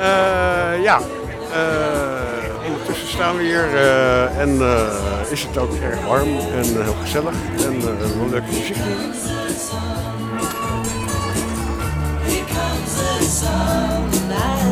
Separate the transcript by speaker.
Speaker 1: Ja, ondertussen staan we hier en is het ook erg warm en heel gezellig en wel leuke muziek.
Speaker 2: Here comes the sun.